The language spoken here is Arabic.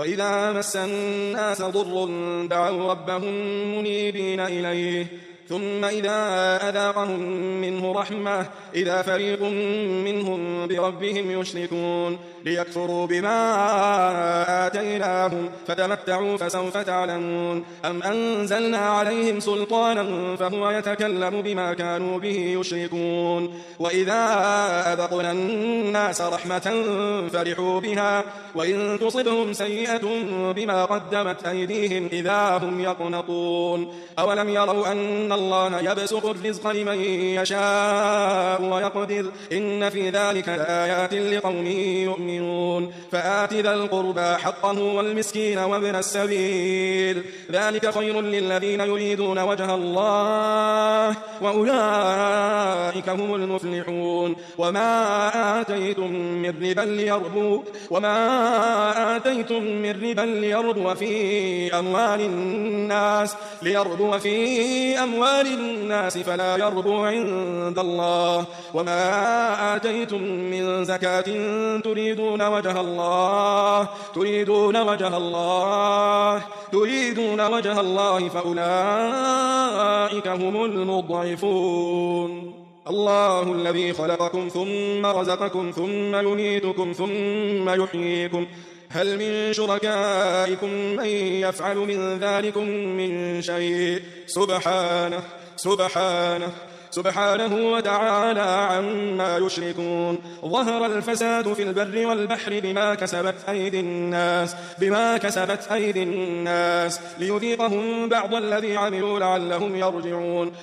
وإذا مس الناس ضر دعوا ربهم منيبين إليه ثم إذا أذاقهم منه رحمة إذا فريق منهم بربهم يشركون ليكفروا بما آتيناهم فتمتعوا فسوف تعلمون أم أنزلنا عليهم سلطانا فهو يتكلم بما كانوا به يشركون وإذا أذقنا الناس رحمة فرحوا بها وإن تصبهم سيئة بما قدمت أيديهم إذا هم يقنطون أولم يروا أن الله يبسط الرزق لمن يشاء ويقدر إن في ذلك لآيات لقوم يؤمنون فآت ذا القربى حقه والمسكين وابن السبيل ذلك خير للذين يريدون وجه الله وأولئك هم المفلحون وما آتيتم من ربا ليربو في أموال الناس فلا يربو عند الله وما آتيتم من زكاة تريدون وجه الله فأولئك هم المضعفون الله الذي خلقكم ثم رزقكم ثم يميتكم ثم يحييكم هل من شركائكم من يفعل من ذلكم من شيء سبحانه وتعالى عما يشركون ظهر الفساد في البر والبحر بما كسبت أيدي الناس ليذيقهم بعض الذي عملوا لعلهم يرجعون